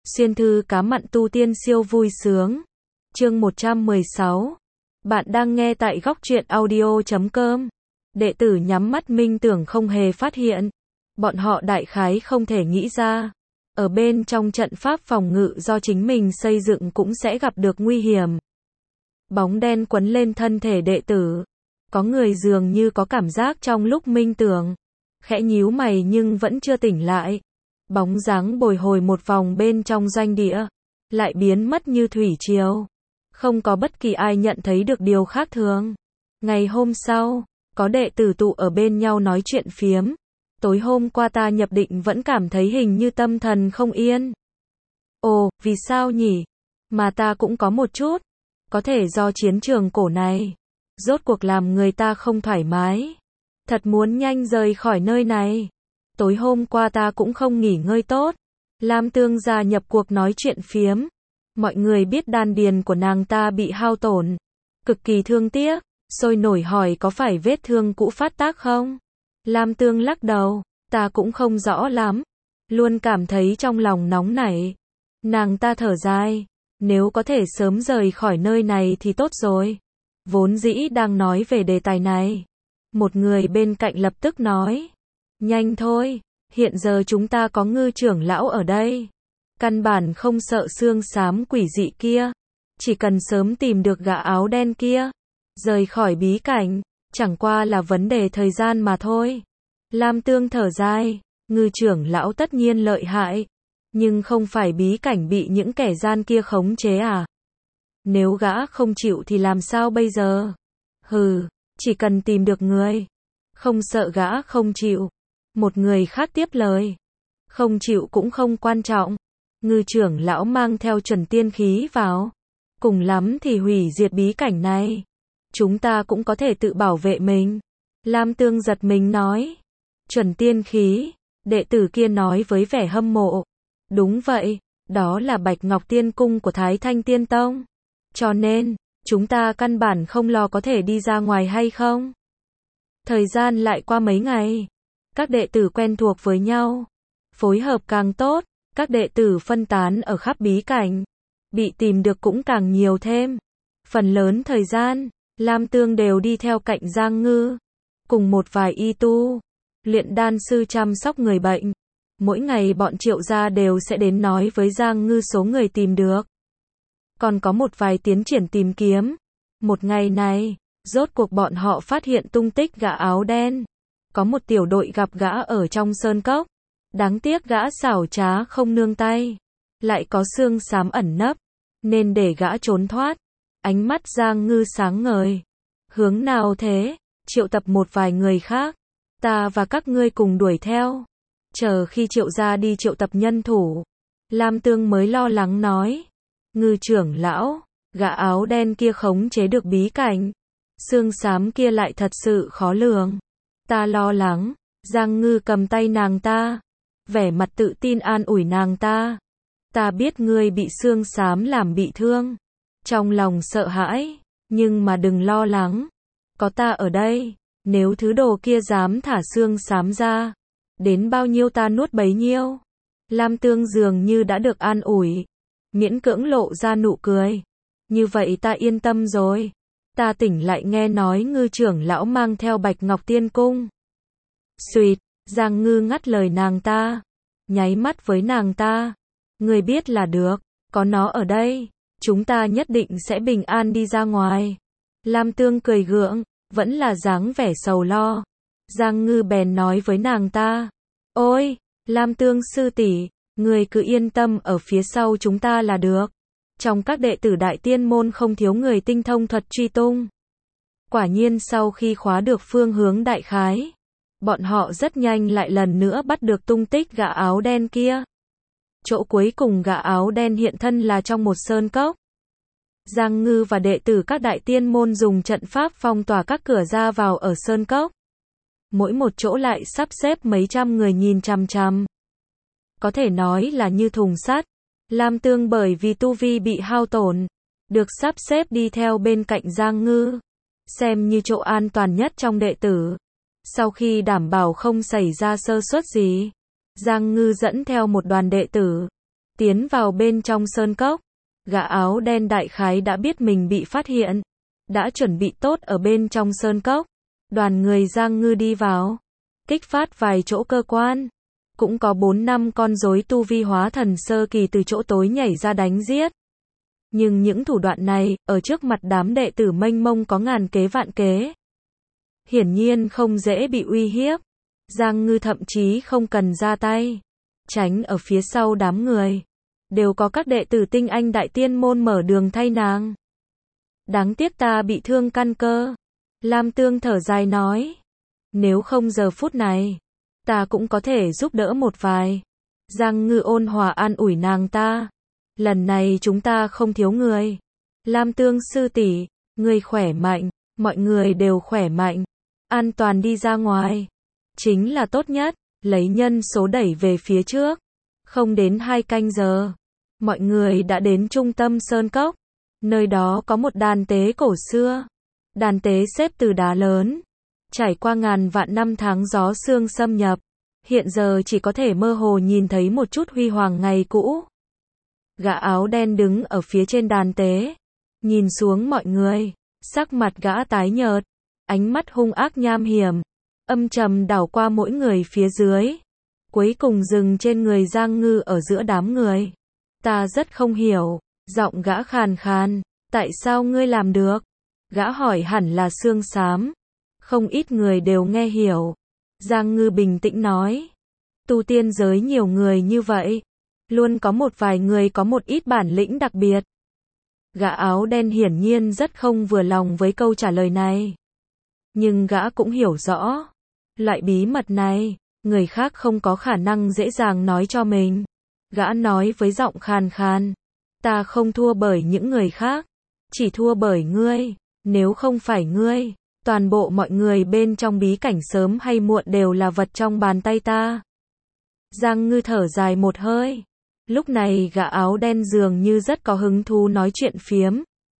Xuyên thư cá mặn tu tiên siêu vui sướng. Chương 116. Bạn đang nghe tại góc truyện audio.com. Đệ tử nhắm mắt minh tưởng không hề phát hiện. Bọn họ đại khái không thể nghĩ ra. Ở bên trong trận pháp phòng ngự do chính mình xây dựng cũng sẽ gặp được nguy hiểm. Bóng đen quấn lên thân thể đệ tử. Có người dường như có cảm giác trong lúc minh tưởng. Khẽ nhíu mày nhưng vẫn chưa tỉnh lại. Bóng dáng bồi hồi một vòng bên trong doanh địa, lại biến mất như thủy triều. Không có bất kỳ ai nhận thấy được điều khác thường. Ngày hôm sau, có đệ tử tụ ở bên nhau nói chuyện phiếm. Tối hôm qua ta nhập định vẫn cảm thấy hình như tâm thần không yên. Ồ, vì sao nhỉ? Mà ta cũng có một chút. Có thể do chiến trường cổ này. Rốt cuộc làm người ta không thoải mái. Thật muốn nhanh rời khỏi nơi này. Tối hôm qua ta cũng không nghỉ ngơi tốt. Lam Tương gia nhập cuộc nói chuyện phiếm. Mọi người biết đan điền của nàng ta bị hao tổn. Cực kỳ thương tiếc. Sôi nổi hỏi có phải vết thương cũ phát tác không? Lam Tương lắc đầu. Ta cũng không rõ lắm. Luôn cảm thấy trong lòng nóng nảy. Nàng ta thở dài. Nếu có thể sớm rời khỏi nơi này thì tốt rồi. Vốn dĩ đang nói về đề tài này. Một người bên cạnh lập tức nói. Nhanh thôi, hiện giờ chúng ta có Ngư trưởng lão ở đây. Căn bản không sợ xương xám quỷ dị kia. Chỉ cần sớm tìm được gã áo đen kia. Rời khỏi bí cảnh, chẳng qua là vấn đề thời gian mà thôi. Lam Tương thở dài, Ngư trưởng lão tất nhiên lợi hại. Nhưng không phải bí cảnh bị những kẻ gian kia khống chế à? Nếu gã không chịu thì làm sao bây giờ? Hừ, chỉ cần tìm được người. Không sợ gã không chịu. Một người khác tiếp lời. Không chịu cũng không quan trọng. Ngư trưởng lão mang theo chuẩn tiên khí vào. Cùng lắm thì hủy diệt bí cảnh này. Chúng ta cũng có thể tự bảo vệ mình. Lam Tương giật mình nói. Chuẩn tiên khí. Đệ tử kia nói với vẻ hâm mộ. Đúng vậy, đó là Bạch Ngọc Tiên Cung của Thái Thanh Tiên Tông. Cho nên, chúng ta căn bản không lo có thể đi ra ngoài hay không. Thời gian lại qua mấy ngày. Các đệ tử quen thuộc với nhau. Phối hợp càng tốt, các đệ tử phân tán ở khắp bí cảnh. Bị tìm được cũng càng nhiều thêm. Phần lớn thời gian, Lam Tương đều đi theo cạnh Giang Ngư. Cùng một vài y tu, luyện đan sư chăm sóc người bệnh. Mỗi ngày bọn Triệu gia đều sẽ đến nói với Giang Ngư số người tìm được. Còn có một vài tiến triển tìm kiếm. Một ngày này, rốt cuộc bọn họ phát hiện tung tích gã áo đen. Có một tiểu đội gặp gã ở trong sơn cốc. Đáng tiếc gã xảo trá không nương tay. Lại có xương xám ẩn nấp. Nên để gã trốn thoát. Ánh mắt Giang Ngư sáng ngời. Hướng nào thế? Triệu tập một vài người khác. Ta và các ngươi cùng đuổi theo. Chờ khi Triệu gia đi triệu tập nhân thủ. Lam Tương mới lo lắng nói. Ngư trưởng lão, gã áo đen kia khống chế được bí cảnh. Xương xám kia lại thật sự khó lường. Ta lo lắng. Giang Ngư cầm tay nàng ta. Vẻ mặt tự tin an ủi nàng ta. Ta biết ngươi bị xương xám làm bị thương. Trong lòng sợ hãi. Nhưng mà đừng lo lắng. Có ta ở đây. Nếu thứ đồ kia dám thả xương xám ra. Đến bao nhiêu ta nuốt bấy nhiêu. Lam Tương dường như đã được an ủi. Miễn cưỡng lộ ra nụ cười. Như vậy ta yên tâm rồi. Ta tỉnh lại nghe nói Ngư trưởng lão mang theo Bạch Ngọc Tiên Cung. Xuyệt, Giang Ngư ngắt lời nàng ta. Nháy mắt với nàng ta. Người biết là được, có nó ở đây. Chúng ta nhất định sẽ bình an đi ra ngoài. Lam Tương cười gượng, vẫn là dáng vẻ sầu lo. Giang Ngư bèn nói với nàng ta. Ôi, Lam Tương sư tỷ, người cứ yên tâm ở phía sau chúng ta là được. Trong các đệ tử Đại Tiên môn không thiếu người tinh thông thuật truy tung. Quả nhiên sau khi khóa được phương hướng đại khái, bọn họ rất nhanh lại lần nữa bắt được tung tích gã áo đen kia. Chỗ cuối cùng gã áo đen hiện thân là trong một sơn cốc. Giang Ngư và đệ tử các Đại Tiên môn dùng trận pháp phong tỏa các cửa ra vào ở sơn cốc. Mỗi một chỗ lại sắp xếp mấy trăm người nhìn chằm chằm. Có thể nói là như thùng sắt. Lam Tương bởi vì tu vi bị hao tổn, được sắp xếp đi theo bên cạnh Giang Ngư, xem như chỗ an toàn nhất trong đệ tử. Sau khi đảm bảo không xảy ra sơ suất gì, Giang Ngư dẫn theo một đoàn đệ tử, Tiến vào bên trong sơn cốc, gã áo đen đại khái đã biết mình bị phát hiện, đã chuẩn bị tốt ở bên trong sơn cốc. Đoàn người Giang Ngư đi vào, kích phát vài chỗ cơ quan. Cũng có 4-5 con rối tu vi hóa thần sơ kỳ từ chỗ tối nhảy ra đánh giết. Nhưng những thủ đoạn này, ở trước mặt đám đệ tử mênh mông có ngàn kế vạn kế. Hiển nhiên không dễ bị uy hiếp. Giang Ngư thậm chí không cần ra tay. Tránh ở phía sau đám người. Đều có các đệ tử tinh anh đại tiên môn mở đường thay nàng. Đáng tiếc ta bị thương căn cơ. Lam Tương thở dài nói. Nếu không giờ phút này, ta cũng có thể giúp đỡ một vài. Giang Ngư ôn hòa an ủi nàng ta. Lần này chúng ta không thiếu người. Lam Tương sư tỷ, người khỏe mạnh, mọi người đều khỏe mạnh, an toàn đi ra ngoài. Chính là tốt nhất, lấy nhân số đẩy về phía trước. Không đến 2 canh giờ, mọi người đã đến trung tâm sơn cốc. Nơi đó có một đàn tế cổ xưa. Đàn tế xếp từ đá lớn. Trải qua ngàn vạn năm tháng gió sương xâm nhập. Hiện giờ chỉ có thể mơ hồ nhìn thấy một chút huy hoàng ngày cũ. Gã áo đen đứng ở phía trên đàn tế. Nhìn xuống mọi người. Sắc mặt gã tái nhợt. Ánh mắt hung ác nham hiểm. Âm trầm đảo qua mỗi người phía dưới. Cuối cùng dừng trên người Giang Ngư ở giữa đám người. Ta rất không hiểu. Giọng gã khàn khàn. Tại sao ngươi làm được? Gã hỏi hẳn là xương xám. Không ít người đều nghe hiểu. Giang Ngư bình tĩnh nói. Tu tiên giới nhiều người như vậy. Luôn có một vài người có một ít bản lĩnh đặc biệt. Gã áo đen hiển nhiên rất không vừa lòng với câu trả lời này. Nhưng gã cũng hiểu rõ. Loại bí mật này, người khác không có khả năng dễ dàng nói cho mình. Gã nói với giọng khàn khàn. Ta không thua bởi những người khác. Chỉ thua bởi ngươi. Nếu không phải ngươi, toàn bộ mọi người bên trong bí cảnh sớm hay muộn đều là vật trong bàn tay ta. Giang Ngư thở dài một hơi. Lúc này gã áo đen dường như rất có hứng thú nói chuyện phiếm.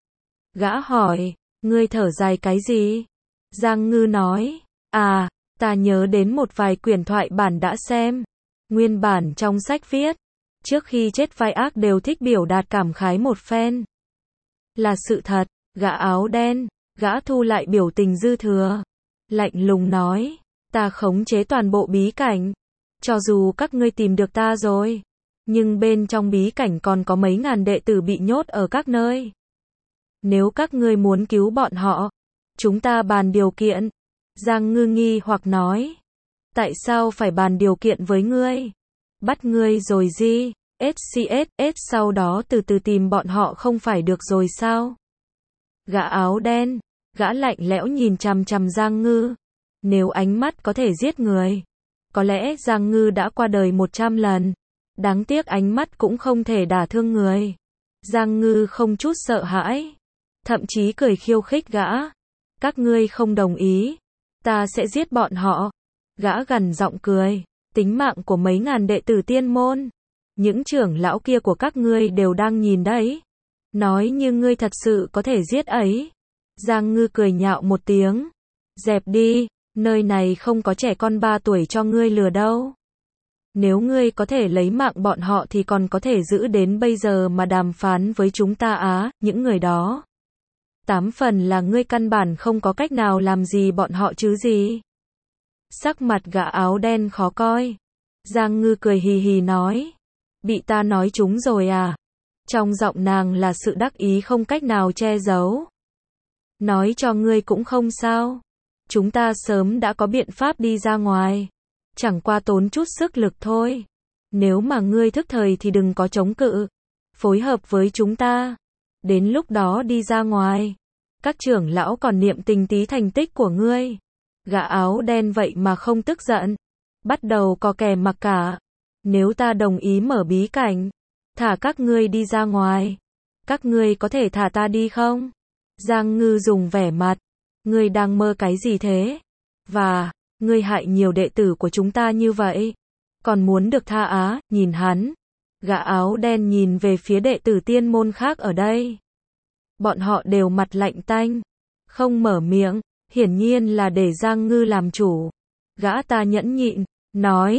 Gã hỏi, ngươi thở dài cái gì? Giang Ngư nói, ta nhớ đến một vài quyển thoại bản đã xem. Nguyên bản trong sách viết, trước khi chết vai ác đều thích biểu đạt cảm khái một phen. Là sự thật. Gã áo đen, gã thu lại biểu tình dư thừa. Lạnh lùng nói, ta khống chế toàn bộ bí cảnh. Cho dù các ngươi tìm được ta rồi, nhưng bên trong bí cảnh còn có mấy ngàn đệ tử bị nhốt ở các nơi. Nếu các ngươi muốn cứu bọn họ, chúng ta bàn điều kiện. Giang Ngư nghi hoặc nói, tại sao phải bàn điều kiện với ngươi? Bắt ngươi rồi gì? SCSS sau đó từ từ tìm bọn họ không phải được rồi sao? Gã áo đen, gã lạnh lẽo nhìn chằm chằm Giang Ngư. Nếu ánh mắt có thể giết người, có lẽ Giang Ngư đã qua đời 100 lần. Đáng tiếc ánh mắt cũng không thể đả thương người. Giang Ngư không chút sợ hãi, thậm chí cười khiêu khích gã. Các ngươi không đồng ý, ta sẽ giết bọn họ. Gã gằn giọng cười, tính mạng của mấy ngàn đệ tử tiên môn, những trưởng lão kia của các ngươi đều đang nhìn đấy. Nói như ngươi thật sự có thể giết ấy. Giang Ngư cười nhạo một tiếng. Dẹp đi, nơi này không có trẻ con 3 tuổi cho ngươi lừa đâu. Nếu ngươi có thể lấy mạng bọn họ thì còn có thể giữ đến bây giờ mà đàm phán với chúng ta những người đó. 8 phần là ngươi căn bản không có cách nào làm gì bọn họ chứ gì. Sắc mặt gã áo đen khó coi. Giang Ngư cười hì hì nói. Bị ta nói trúng rồi à? Trong giọng nàng là sự đắc ý không cách nào che giấu. Nói cho ngươi cũng không sao. Chúng ta sớm đã có biện pháp đi ra ngoài. Chẳng qua tốn chút sức lực thôi. Nếu mà ngươi thức thời thì đừng có chống cự. Phối hợp với chúng ta. Đến lúc đó đi ra ngoài. Các trưởng lão còn niệm tình tí thành tích của ngươi. Gã áo đen vậy mà không tức giận. Bắt đầu có kè mặc cả. Nếu ta đồng ý mở bí cảnh, thả các ngươi đi ra ngoài, các ngươi có thể thả ta đi không? Giang Ngư dùng vẻ mặt. Ngươi đang mơ cái gì thế? Và, ngươi hại nhiều đệ tử của chúng ta như vậy. Còn muốn được tha nhìn hắn. Gã áo đen nhìn về phía đệ tử tiên môn khác ở đây. Bọn họ đều mặt lạnh tanh. Không mở miệng, hiển nhiên là để Giang Ngư làm chủ. Gã ta nhẫn nhịn, nói.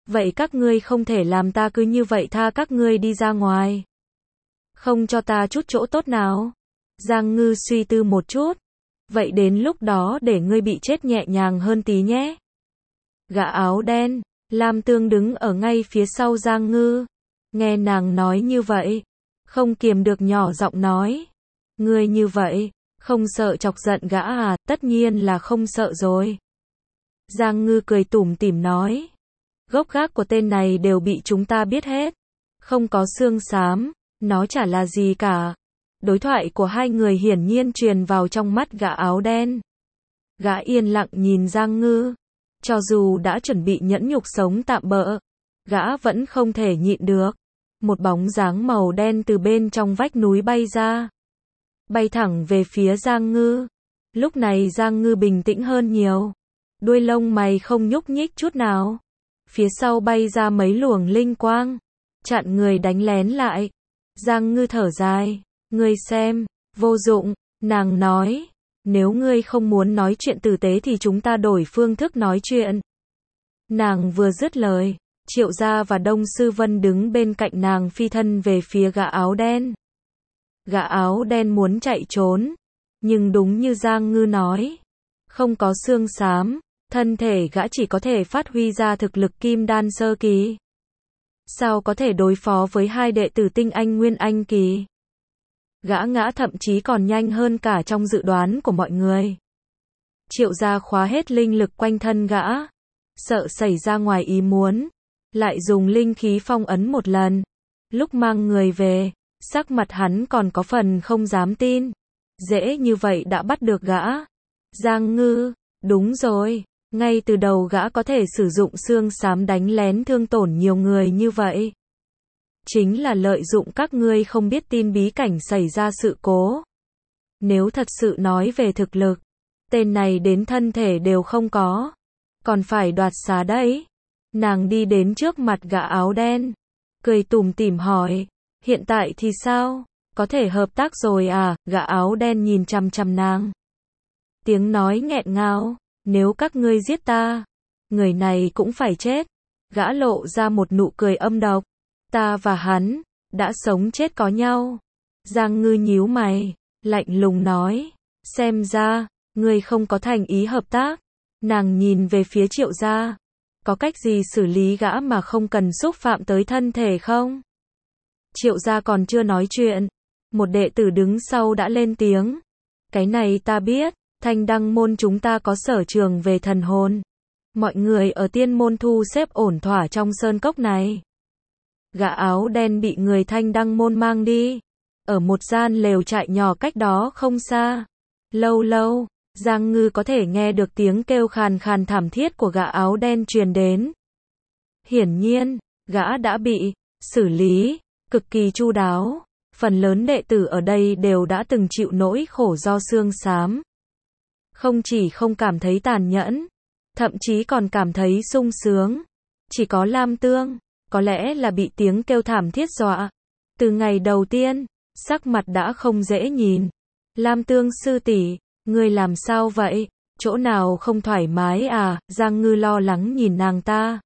Vậy các ngươi không thể làm ta cứ như vậy tha các ngươi đi ra ngoài. Không cho ta chút chỗ tốt nào. Giang Ngư suy tư một chút. Vậy đến lúc đó để ngươi bị chết nhẹ nhàng hơn tí nhé. Gã áo đen, Lam Tương đứng ở ngay phía sau Giang Ngư. Nghe nàng nói như vậy, không kiềm được nhỏ giọng nói. Ngươi như vậy, không sợ chọc giận gã à? Tất nhiên là không sợ rồi. Giang Ngư cười tủm tỉm nói. Gốc gác của tên này đều bị chúng ta biết hết. Không có xương xám, nó chả là gì cả. Đối thoại của hai người hiển nhiên truyền vào trong mắt gã áo đen. Gã yên lặng nhìn Giang Ngư. Cho dù đã chuẩn bị nhẫn nhục sống tạm bợ, gã vẫn không thể nhịn được. Một bóng dáng màu đen từ bên trong vách núi bay ra. Bay thẳng về phía Giang Ngư. Lúc này Giang Ngư bình tĩnh hơn nhiều. Đuôi lông mày không nhúc nhích chút nào. Phía sau bay ra mấy luồng linh quang. Chặn người đánh lén lại. Giang Ngư thở dài. Ngươi xem, vô dụng, nàng nói. Nếu ngươi không muốn nói chuyện tử tế thì chúng ta đổi phương thức nói chuyện. Nàng vừa dứt lời, Triệu Gia và Đông Sư Vân đứng bên cạnh nàng phi thân về phía gã áo đen. Gã áo đen muốn chạy trốn, nhưng đúng như Giang Ngư nói, không có xương xám, thân thể gã chỉ có thể phát huy ra thực lực kim đan sơ kỳ. Sao có thể đối phó với hai đệ tử tinh anh nguyên anh kỳ? Gã ngã thậm chí còn nhanh hơn cả trong dự đoán của mọi người. Triệu Gia khóa hết linh lực quanh thân gã, sợ xảy ra ngoài ý muốn, lại dùng linh khí phong ấn một lần. Lúc mang người về, sắc mặt hắn còn có phần không dám tin. Dễ như vậy đã bắt được gã. Giang Ngư, đúng rồi, ngay từ đầu gã có thể sử dụng xương xám đánh lén thương tổn nhiều người như vậy. Chính là lợi dụng các ngươi không biết tin bí cảnh xảy ra sự cố. Nếu thật sự nói về thực lực, tên này đến thân thể đều không có, còn phải đoạt xá đấy. Nàng đi đến trước mặt gã áo đen, cười tủm tỉm hỏi, hiện tại thì sao? Có thể hợp tác rồi à? Gã áo đen nhìn chằm chằm nàng. Tiếng nói nghẹn ngào, nếu các ngươi giết ta, người này cũng phải chết. Gã lộ ra một nụ cười âm độc. Ta và hắn, đã sống chết có nhau. Giang Ngư nhíu mày, lạnh lùng nói, xem ra, ngươi không có thành ý hợp tác. Nàng nhìn về phía Triệu Gia. Có cách gì xử lý gã mà không cần xúc phạm tới thân thể không? Triệu Gia còn chưa nói chuyện. Một đệ tử đứng sau đã lên tiếng. Cái này ta biết, Thanh Đăng môn chúng ta có sở trường về thần hồn. Mọi người ở tiên môn thu xếp ổn thỏa trong sơn cốc này. Gã áo đen bị người Thanh Đăng môn mang đi. Ở một gian lều trại nhỏ cách đó không xa. Lâu lâu, Giang Ngư có thể nghe được tiếng kêu khàn khàn thảm thiết của gã áo đen truyền đến. Hiển nhiên, gã đã bị xử lý cực kỳ chu đáo. Phần lớn đệ tử ở đây đều đã từng chịu nỗi khổ do xương xám. Không chỉ không cảm thấy tàn nhẫn, thậm chí còn cảm thấy sung sướng. Chỉ có Lam Tương, có lẽ là bị tiếng kêu thảm thiết dọa. Từ ngày đầu tiên, sắc mặt đã không dễ nhìn. Lam Tương sư tỷ, ngươi làm sao vậy? Chỗ nào không thoải mái à? Giang Ngư lo lắng nhìn nàng ta.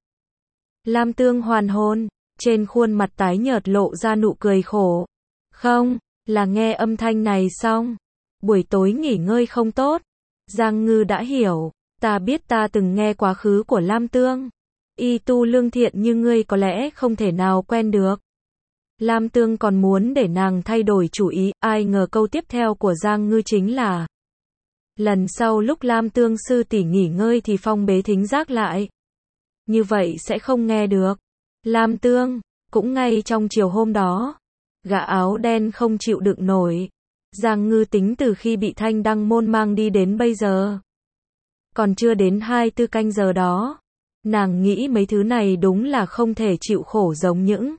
Lam Tương hoàn hồn, trên khuôn mặt tái nhợt lộ ra nụ cười khổ. Không, là nghe âm thanh này xong. Buổi tối nghỉ ngơi không tốt. Giang Ngư đã hiểu, ta biết ta từng nghe quá khứ của Lam Tương. Y tu lương thiện như ngươi có lẽ không thể nào quen được. Lam Tương còn muốn để nàng thay đổi chủ ý, ai ngờ câu tiếp theo của Giang Ngư chính là lần sau lúc Lam Tương sư tỷ nghỉ ngơi thì phong bế thính giác lại. Như vậy sẽ không nghe được. Lam Tương, cũng ngay trong chiều hôm đó, gã áo đen không chịu đựng nổi. Giang Ngư tính từ khi bị Thanh Đăng môn mang đi đến bây giờ. Còn chưa đến 24 canh giờ đó. Nàng nghĩ mấy thứ này đúng là không thể chịu khổ giống những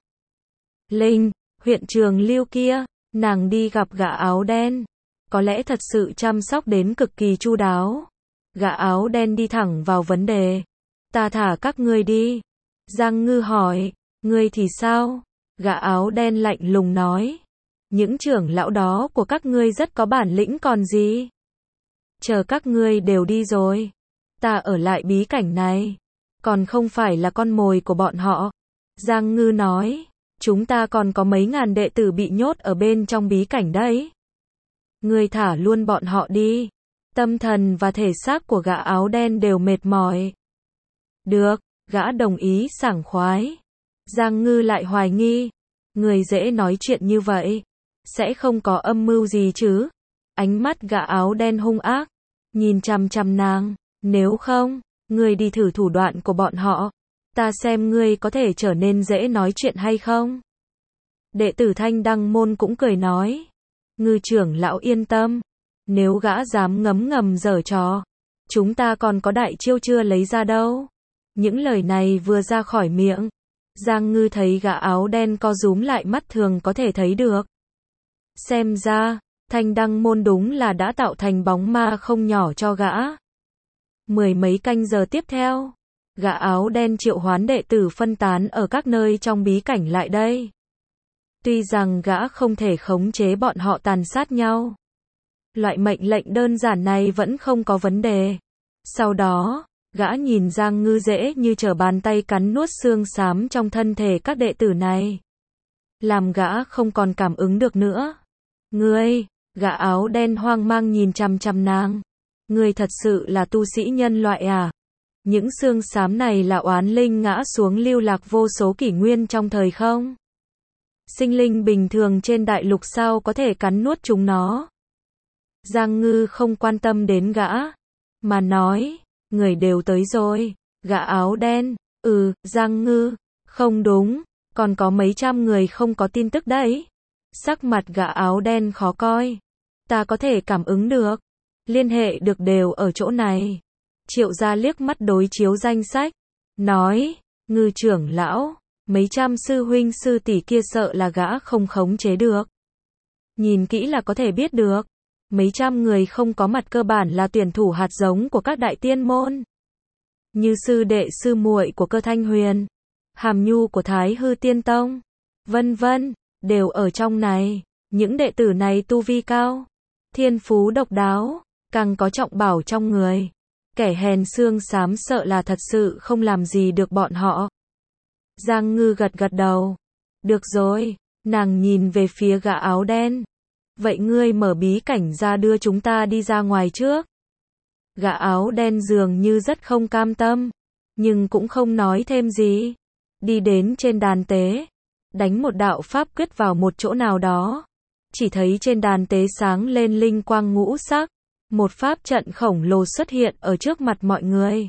Linh, huyện Trường Lưu kia. Nàng đi gặp gã áo đen. Có lẽ thật sự chăm sóc đến cực kỳ chu đáo. Gã áo đen đi thẳng vào vấn đề. Ta thả các ngươi đi. Giang Ngư hỏi, ngươi thì sao? Gã áo đen lạnh lùng nói. Những trưởng lão đó của các ngươi rất có bản lĩnh còn gì. Chờ các ngươi đều đi rồi. Ta ở lại bí cảnh này. còn không phải là con mồi của bọn họ. Giang Ngư nói, chúng ta còn có mấy ngàn đệ tử bị nhốt ở bên trong bí cảnh đấy. Ngươi thả luôn bọn họ đi. Tâm thần và thể xác của gã áo đen đều mệt mỏi. Được, gã đồng ý sảng khoái. Giang Ngư lại hoài nghi, người dễ nói chuyện như vậy, sẽ không có âm mưu gì chứ? Ánh mắt gã áo đen hung ác, nhìn chằm chằm nàng, nếu không, ngươi đi thử thủ đoạn của bọn họ, ta xem ngươi có thể trở nên dễ nói chuyện hay không? Đệ tử Thanh Đăng Môn cũng cười nói, Ngư trưởng lão yên tâm, nếu gã dám ngấm ngầm giở trò, chúng ta còn có đại chiêu chưa lấy ra đâu. Những lời này vừa ra khỏi miệng, Giang Ngư thấy gã áo đen co rúm lại mắt thường có thể thấy được. Xem ra, Thanh Đăng Môn đúng là đã tạo thành bóng ma không nhỏ cho gã. Mười mấy canh giờ tiếp theo, gã áo đen triệu hoán đệ tử phân tán ở các nơi trong bí cảnh lại đây. Tuy rằng gã không thể khống chế bọn họ tàn sát nhau, loại mệnh lệnh đơn giản này vẫn không có vấn đề. Sau đó, gã nhìn Giang Ngư dễ như trở bàn tay cắn nuốt xương xám trong thân thể các đệ tử này, làm gã không còn cảm ứng được nữa. Ngươi, gã áo đen hoang mang nhìn chằm chằm nàng. Ngươi thật sự là tu sĩ nhân loại à? Những xương xám này là oán linh ngã xuống lưu lạc vô số kỷ nguyên trong thời không? Sinh linh bình thường trên đại lục sao có thể cắn nuốt chúng nó? Giang Ngư không quan tâm đến gã, mà nói, người đều tới rồi. Gã áo đen, Giang Ngư, không đúng, còn có mấy trăm người không có tin tức đấy. Sắc mặt gã áo đen khó coi. Ta có thể cảm ứng được, liên hệ được đều ở chỗ này. Triệu gia liếc mắt đối chiếu danh sách, nói, Ngư trưởng lão, mấy trăm sư huynh sư tỷ kia sợ là gã không khống chế được. Nhìn kỹ là có thể biết được, mấy trăm người không có mặt cơ bản là tuyển thủ hạt giống của các đại tiên môn. Như sư đệ sư muội của Cơ Thanh Huyền, Hàm Nhu của Thái Hư Tiên Tông, vân vân, đều ở trong này. Những đệ tử này tu vi cao, thiên phú độc đáo, càng có trọng bảo trong người. Kẻ hèn xương xám sợ là thật sự không làm gì được bọn họ. Giang Ngư gật gật đầu. Được rồi, nàng nhìn về phía gã áo đen. Vậy ngươi mở bí cảnh ra đưa chúng ta đi ra ngoài trước. Gã áo đen dường như rất không cam tâm, nhưng cũng không nói thêm gì. Đi đến trên đàn tế, đánh một đạo pháp quyết vào một chỗ nào đó. Chỉ thấy trên đàn tế sáng lên linh quang ngũ sắc. Một pháp trận khổng lồ xuất hiện ở trước mặt mọi người.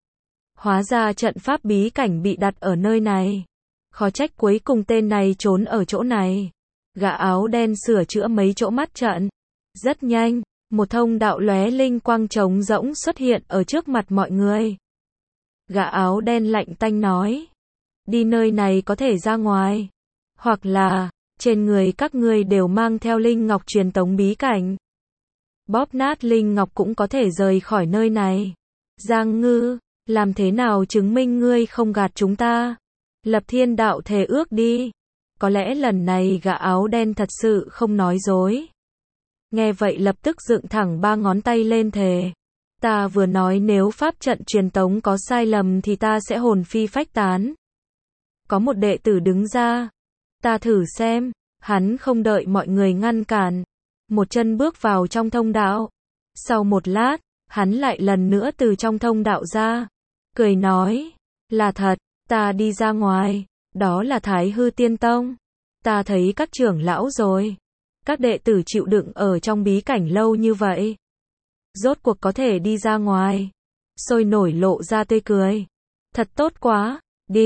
Hóa ra trận pháp bí cảnh bị đặt ở nơi này. Khó trách cuối cùng tên này trốn ở chỗ này. Gã áo đen sửa chữa mấy chỗ mắt trận. Rất nhanh, một thông đạo lóe linh quang trống rỗng xuất hiện ở trước mặt mọi người. Gã áo đen lạnh tanh nói, đi nơi này có thể ra ngoài, hoặc là trên người các ngươi đều mang theo linh ngọc truyền tống bí cảnh. Bóp nát linh ngọc cũng có thể rời khỏi nơi này. Giang Ngư, làm thế nào chứng minh ngươi không gạt chúng ta? Lập thiên đạo thề ước đi. Có lẽ lần này gã áo đen thật sự không nói dối. Nghe vậy lập tức dựng thẳng ba ngón tay lên thề. Ta vừa nói nếu pháp trận truyền tống có sai lầm thì ta sẽ hồn phi phách tán. Có một đệ tử đứng ra. Ta thử xem. Hắn không đợi mọi người ngăn cản. Một chân bước vào trong thông đạo. Sau một lát, hắn lại lần nữa từ trong thông đạo ra. Cười nói, là thật, ta đi ra ngoài, đó là Thái Hư Tiên Tông. Ta thấy các trưởng lão rồi. Các đệ tử chịu đựng ở trong bí cảnh lâu như vậy. Rốt cuộc có thể đi ra ngoài. Sôi nổi lộ ra tươi cười. Thật tốt quá,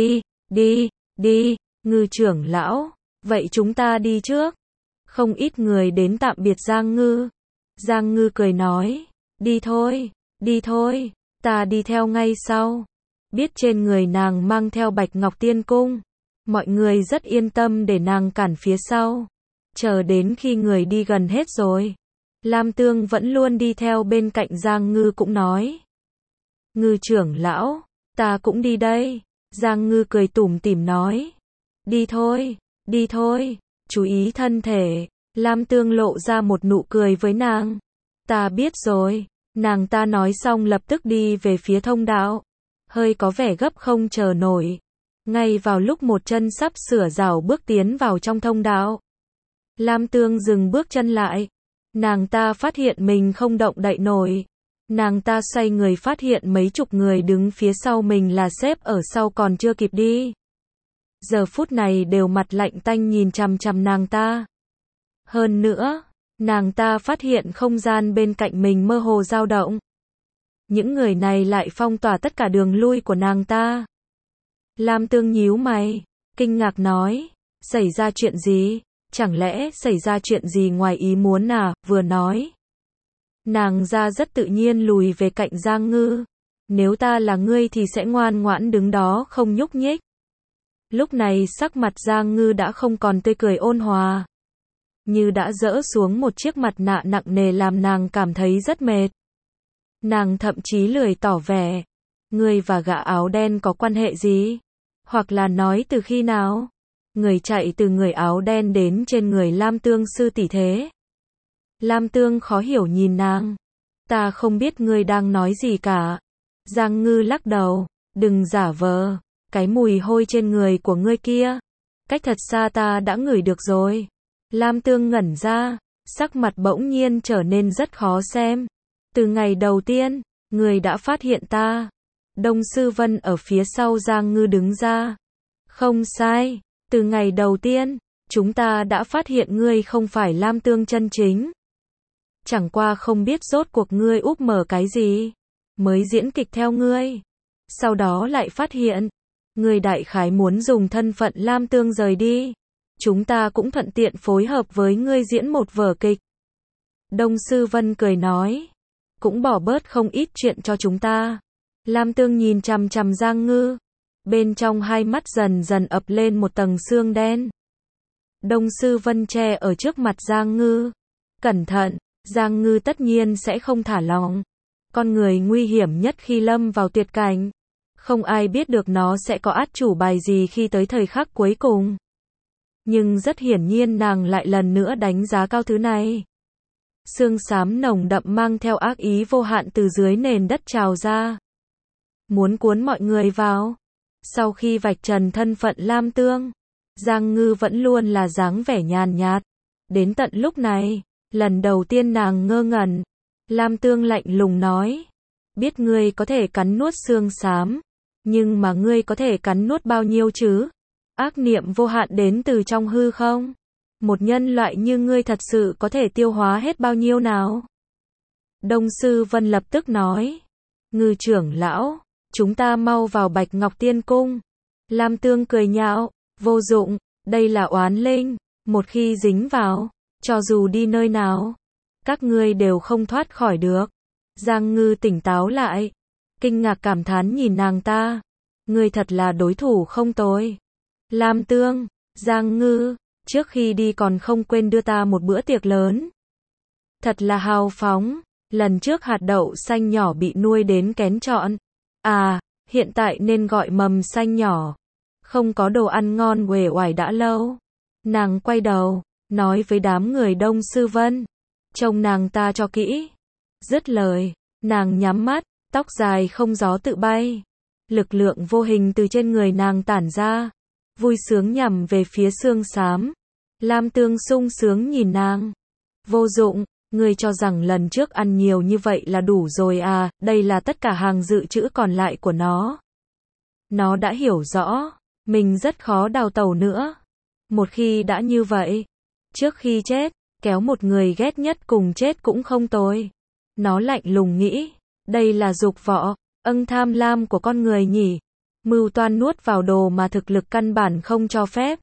đi, Ngư trưởng lão, vậy chúng ta đi trước. Không ít người đến tạm biệt Giang Ngư. Giang Ngư cười nói, đi thôi, ta đi theo ngay sau. Biết trên người nàng mang theo Bạch Ngọc Tiên Cung, mọi người rất yên tâm để nàng cản phía sau. Chờ đến khi người đi gần hết rồi, Lam Tương vẫn luôn đi theo bên cạnh Giang Ngư cũng nói, Ngư trưởng lão, ta cũng đi đây. Giang Ngư cười tủm tỉm nói, đi thôi, chú ý thân thể. Lam Tương lộ ra một nụ cười với nàng. Ta biết rồi. Nàng ta nói xong lập tức đi về phía thông đạo. hơi có vẻ gấp không chờ nổi. Ngay vào lúc một chân sắp sửa rảo bước tiến vào trong thông đạo, Lam Tương dừng bước chân lại. Nàng ta phát hiện mình không động đậy nổi. Nàng ta xoay người phát hiện mấy chục người đứng phía sau mình là sếp ở sau còn chưa kịp đi. Giờ phút này đều mặt lạnh tanh nhìn chằm chằm nàng ta. Hơn nữa, nàng ta phát hiện không gian bên cạnh mình mơ hồ dao động. Những người này lại phong tỏa tất cả đường lui của nàng ta. Lam Tương nhíu mày, kinh ngạc nói, xảy ra chuyện gì? Chẳng lẽ xảy ra chuyện gì ngoài ý muốn à? Vừa nói, nàng ra rất tự nhiên lùi về cạnh Giang Ngư. Nếu ta là ngươi thì sẽ ngoan ngoãn đứng đó không nhúc nhích. Lúc này sắc mặt Giang Ngư đã không còn tươi cười ôn hòa, như đã dỡ xuống một chiếc mặt nạ nặng nề làm nàng cảm thấy rất mệt. Nàng thậm chí lười tỏ vẻ, ngươi và gã áo đen có quan hệ gì? Hoặc là nói từ khi nào? Người chạy từ người áo đen đến trên người Lam Tương sư tỷ thế. Lam Tương khó hiểu nhìn nàng. Ta không biết ngươi đang nói gì cả. Giang Ngư lắc đầu, đừng giả vờ, cái mùi hôi trên người của ngươi kia, cách thật xa ta đã ngửi được rồi. Lam Tương ngẩn ra, sắc mặt bỗng nhiên trở nên rất khó xem. Từ ngày đầu tiên, ngươi đã phát hiện ta. Đông Sư Vân ở phía sau Giang Ngư đứng ra. Không sai, từ ngày đầu tiên, chúng ta đã phát hiện ngươi không phải Lam Tương chân chính. Chẳng qua không biết rốt cuộc ngươi úp mở cái gì, mới diễn kịch theo ngươi. Sau đó lại phát hiện, ngươi đại khái muốn dùng thân phận Lam Tương rời đi. Chúng ta cũng thuận tiện phối hợp với ngươi diễn một vở kịch. Đông Sư Vân cười nói, cũng bỏ bớt không ít chuyện cho chúng ta. Lam Tương nhìn chằm chằm Giang Ngư, bên trong hai mắt dần dần ập lên một tầng sương đen. Đông Sư Vân che ở trước mặt Giang Ngư. Cẩn thận, Giang Ngư tất nhiên sẽ không thả lỏng. Con người nguy hiểm nhất khi lâm vào tuyệt cảnh. Không ai biết được nó sẽ có át chủ bài gì khi tới thời khắc cuối cùng. Nhưng rất hiển nhiên nàng lại lần nữa đánh giá cao thứ này. Sương xám nồng đậm mang theo ác ý vô hạn từ dưới nền đất trào ra, muốn cuốn mọi người vào. Sau khi vạch trần thân phận Lam Tương, Giang Ngư vẫn luôn là dáng vẻ nhàn nhạt. Đến tận lúc này, lần đầu tiên nàng ngơ ngẩn. Lam Tương lạnh lùng nói, biết ngươi có thể cắn nuốt sương xám, nhưng mà ngươi có thể cắn nuốt bao nhiêu chứ? Ác niệm vô hạn đến từ trong hư không? Một nhân loại như ngươi thật sự có thể tiêu hóa hết bao nhiêu nào? Đông Sư Vân lập tức nói, Ngư trưởng lão, chúng ta mau vào Bạch Ngọc Tiên Cung. Lam Tương cười nhạo, vô dụng, đây là oán linh, một khi dính vào, cho dù đi nơi nào, các ngươi đều không thoát khỏi được. Giang Ngư tỉnh táo lại, kinh ngạc cảm thán nhìn nàng ta, ngươi thật là đối thủ không tồi. Lam Tương, Giang Ngư, trước khi đi còn không quên đưa ta một bữa tiệc lớn. Thật là hào phóng, lần trước hạt đậu xanh nhỏ bị nuôi đến kén chọn. À, hiện tại nên gọi mầm xanh nhỏ. Không có đồ ăn ngon uể oải đã lâu. Nàng quay đầu, nói với đám người Đông Sư Vân, trông nàng ta cho kỹ. Dứt lời, nàng nhắm mắt, tóc dài không gió tự bay. Lực lượng vô hình từ trên người nàng tản ra, vui sướng nhằm về phía sương xám. Lam Tương sung sướng nhìn nàng. Vô dụng, ngươi cho rằng lần trước ăn nhiều như vậy là đủ rồi à? Đây là tất cả hàng dự trữ còn lại của nó. Nó đã hiểu rõ, mình rất khó đào tẩu nữa. Một khi đã như vậy, trước khi chết, kéo một người ghét nhất cùng chết cũng không tồi. Nó lạnh lùng nghĩ, đây là dục vọng, tham lam của con người nhỉ? Mưu toan nuốt vào đồ mà thực lực căn bản không cho phép.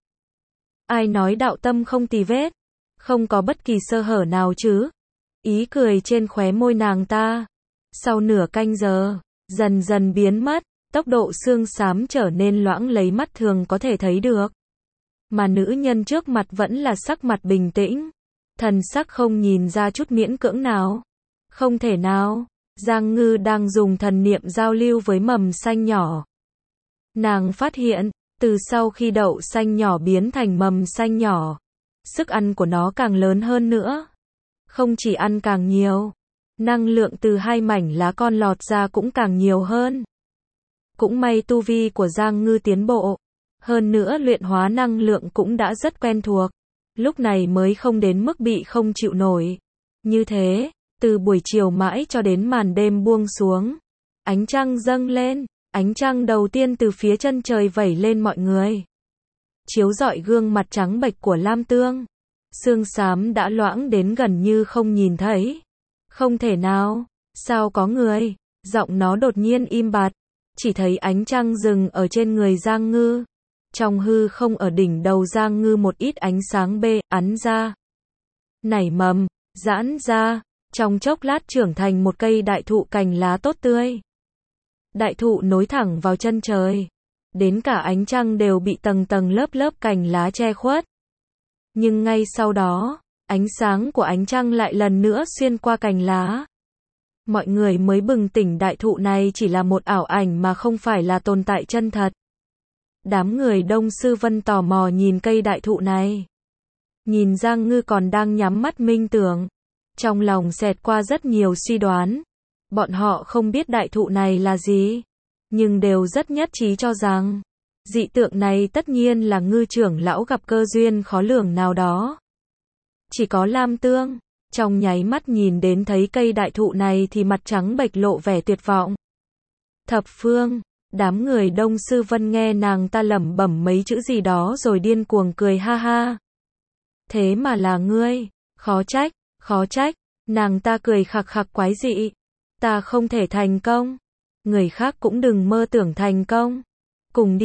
Ai nói đạo tâm không tì vết? Không có bất kỳ sơ hở nào chứ? Ý cười trên khóe môi nàng ta. Sau nửa canh giờ, dần dần biến mất, tốc độ sương xám trở nên loãng lấy mắt thường có thể thấy được. Mà nữ nhân trước mặt vẫn là sắc mặt bình tĩnh, thần sắc không nhìn ra chút miễn cưỡng nào. Không thể nào, Giang Ngư đang dùng thần niệm giao lưu với mầm xanh nhỏ. Nàng phát hiện, từ sau khi đậu xanh nhỏ biến thành mầm xanh nhỏ, sức ăn của nó càng lớn hơn nữa. Không chỉ ăn càng nhiều, năng lượng từ hai mảnh lá con lọt ra cũng càng nhiều hơn. Cũng may tu vi của Giang Ngư tiến bộ. Hơn nữa luyện hóa năng lượng cũng đã rất quen thuộc. Lúc này mới không đến mức bị không chịu nổi. Như thế, từ buổi chiều mãi cho đến màn đêm buông xuống. Ánh trăng dâng lên, ánh trăng đầu tiên từ phía chân trời vẩy lên mọi người. Chiếu rọi gương mặt trắng bệch của Lam Tương. Xương xám đã loãng đến gần như không nhìn thấy. Không thể nào, sao có người, giọng nó đột nhiên im bặt. Chỉ thấy ánh trăng dừng ở trên người Giang Ngư. Trong hư không ở đỉnh đầu Giang Ngư một ít ánh sáng ắn ra. Nảy mầm, giãn ra, trong chốc lát trưởng thành một cây đại thụ cành lá tốt tươi. Đại thụ nối thẳng vào chân trời. Đến cả ánh trăng đều bị tầng tầng lớp lớp cành lá che khuất. Nhưng ngay sau đó, ánh sáng của ánh trăng lại lần nữa xuyên qua cành lá. Mọi người mới bừng tỉnh đại thụ này chỉ là một ảo ảnh mà không phải là tồn tại chân thật. Đám người Đông Sư Vân tò mò nhìn cây đại thụ này. Nhìn Giang Ngư còn đang nhắm mắt minh tưởng. Trong lòng xẹt qua rất nhiều suy đoán. Bọn họ không biết đại thụ này là gì. Nhưng đều rất nhất trí cho rằng dị tượng này tất nhiên là Ngư trưởng lão gặp cơ duyên khó lường nào đó. Chỉ có Lam Tương, trong nháy mắt nhìn đến thấy cây đại thụ này thì mặt trắng bệch lộ vẻ tuyệt vọng. Thập Phương, đám người Đông Sư Vân nghe nàng ta lẩm bẩm mấy chữ gì đó rồi điên cuồng cười ha ha. Thế mà là ngươi, khó trách, nàng ta cười khặc khặc quái dị. Ta không thể thành công, người khác cũng đừng mơ tưởng thành công. Cùng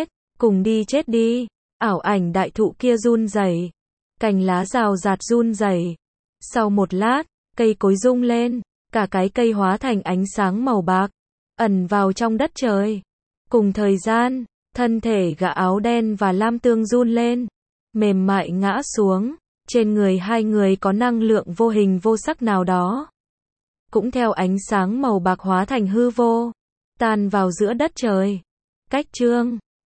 đi chết đi. Ảo ảnh đại thụ kia run rẩy, cành lá rào rạt run rẩy. Sau một lát, cây cối rung lên, cả cái cây hóa thành ánh sáng màu bạc, ẩn vào trong đất trời. Cùng thời gian, thân thể gã áo đen và Lam Tương run lên, mềm mại ngã xuống. Trên người hai người có năng lượng vô hình vô sắc nào đó. Cũng theo ánh sáng màu bạc hóa thành hư vô, tan vào giữa đất trời. Cách chương